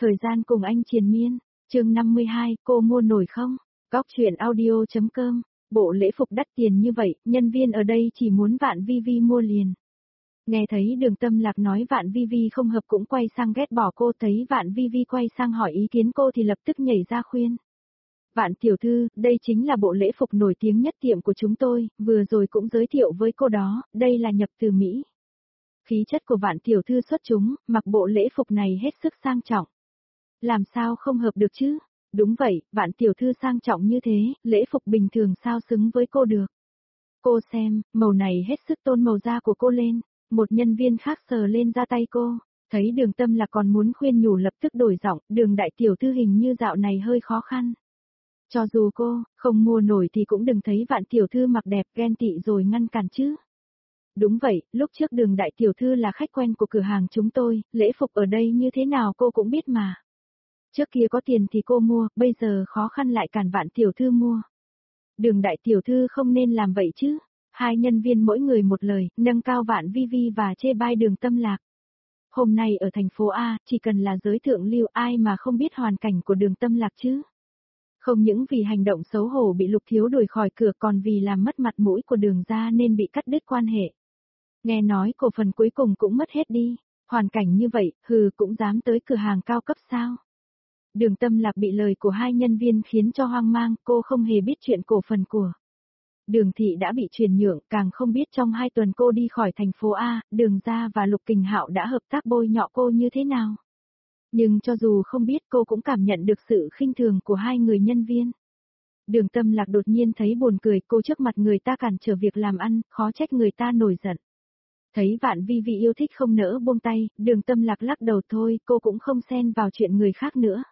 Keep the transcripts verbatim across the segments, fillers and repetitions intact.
Thời gian cùng anh triền miên, chương năm mươi hai, cô mua nổi không? Góc truyện audio.com, bộ lễ phục đắt tiền như vậy, nhân viên ở đây chỉ muốn Vạn Vi Vi mua liền. Nghe thấy Đường Tâm Lạc nói Vạn Vi Vi không hợp cũng quay sang ghét bỏ cô, thấy Vạn Vi Vi quay sang hỏi ý kiến cô thì lập tức nhảy ra khuyên. Vạn tiểu thư, đây chính là bộ lễ phục nổi tiếng nhất tiệm của chúng tôi, vừa rồi cũng giới thiệu với cô đó, đây là nhập từ Mỹ. Khí chất của Vạn tiểu thư xuất chúng, mặc bộ lễ phục này hết sức sang trọng. Làm sao không hợp được chứ? Đúng vậy, Vạn tiểu thư sang trọng như thế, lễ phục bình thường sao xứng với cô được. Cô xem, màu này hết sức tôn màu da của cô lên. Một nhân viên khác sờ lên da tay cô, thấy Đường Tâm Lạc còn muốn khuyên nhủ lập tức đổi giọng, Đường đại tiểu thư hình như dạo này hơi khó khăn. Cho dù cô không mua nổi thì cũng đừng thấy Vạn tiểu thư mặc đẹp ghen tị rồi ngăn cản chứ. Đúng vậy, lúc trước Đường đại tiểu thư là khách quen của cửa hàng chúng tôi, lễ phục ở đây như thế nào cô cũng biết mà. Trước kia có tiền thì cô mua, bây giờ khó khăn lại cản Vạn tiểu thư mua. Đường đại tiểu thư không nên làm vậy chứ. Hai nhân viên mỗi người một lời, nâng cao Vạn Vi Vi và chê bai Đường Tâm Lạc. Hôm nay ở thành phố A, chỉ cần là giới thượng lưu ai mà không biết hoàn cảnh của Đường Tâm Lạc chứ. Không những vì hành động xấu hổ bị Lục Thiếu đuổi khỏi cửa còn vì làm mất mặt mũi của Đường gia nên bị cắt đứt quan hệ. Nghe nói cổ phần cuối cùng cũng mất hết đi, hoàn cảnh như vậy, hừ cũng dám tới cửa hàng cao cấp sao. Đường Tâm Lạc bị lời của hai nhân viên khiến cho hoang mang, cô không hề biết chuyện cổ phần của Đường thị đã bị chuyển nhượng, càng không biết trong hai tuần cô đi khỏi thành phố A, Đường gia và Lục Kình Hạo đã hợp tác bôi nhọ cô như thế nào. Nhưng cho dù không biết cô cũng cảm nhận được sự khinh thường của hai người nhân viên. Đường Tâm Lạc đột nhiên thấy buồn cười, cô trước mặt người ta cản trở việc làm ăn, khó trách người ta nổi giận. Thấy Vạn Vi Vi yêu thích không nỡ buông tay, Đường Tâm Lạc lắc đầu thôi, cô cũng không xen vào chuyện người khác nữa.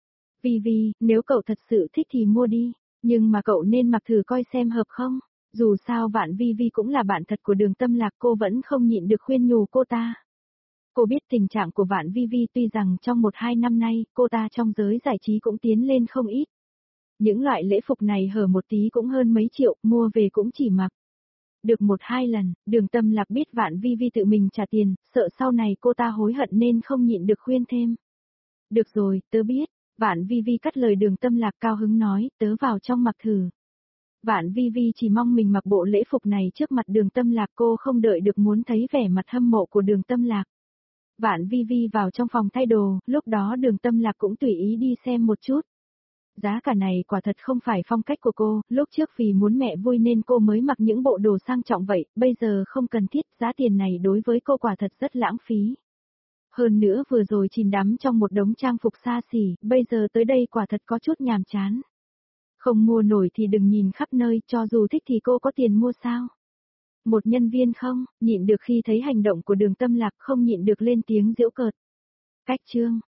Vi Vi, nếu cậu thật sự thích thì mua đi. Nhưng mà cậu nên mặc thử coi xem hợp không, dù sao Vạn Vi Vi cũng là bạn thật của Đường Tâm Lạc, cô vẫn không nhịn được khuyên nhủ cô ta. Cô biết tình trạng của Vạn Vi Vi, tuy rằng trong một hai năm nay, cô ta trong giới giải trí cũng tiến lên không ít. Những loại lễ phục này hở một tí cũng hơn mấy triệu, mua về cũng chỉ mặc được một hai lần. Đường Tâm Lạc biết Vạn Vi Vi tự mình trả tiền, sợ sau này cô ta hối hận nên không nhịn được khuyên thêm. Được rồi, tớ biết. Vạn Vi Vi cắt lời Đường Tâm Lạc, cao hứng nói, tớ vào trong mặc thử. Vạn Vi Vi chỉ mong mình mặc bộ lễ phục này trước mặt Đường Tâm Lạc, cô không đợi được muốn thấy vẻ mặt hâm mộ của Đường Tâm Lạc. Vạn Vi Vi vào trong phòng thay đồ, lúc đó Đường Tâm Lạc cũng tùy ý đi xem một chút. Giá cả này quả thật không phải phong cách của cô, lúc trước vì muốn mẹ vui nên cô mới mặc những bộ đồ sang trọng vậy, bây giờ không cần thiết, giá tiền này đối với cô quả thật rất lãng phí. Hơn nữa vừa rồi chìm đắm trong một đống trang phục xa xỉ, bây giờ tới đây quả thật có chút nhàm chán. Không mua nổi thì đừng nhìn khắp nơi, cho dù thích thì cô có tiền mua sao? Một nhân viên không, nhịn được khi thấy hành động của Đường Tâm Lạc, không nhịn được lên tiếng giễu cợt. Cách chương,